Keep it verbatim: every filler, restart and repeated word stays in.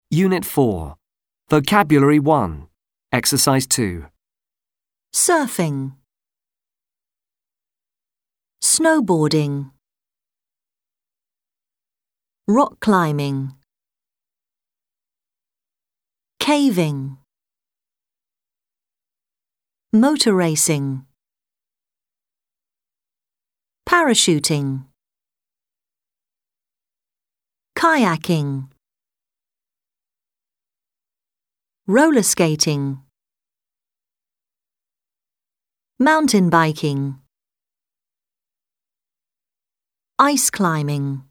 Unit four. Vocabulary one. Exercise two. Surfing. Snowboarding. Rock climbing. Caving. Motor racing. Parachuting. Kayaking. Roller skating. Mountain biking. Ice climbing.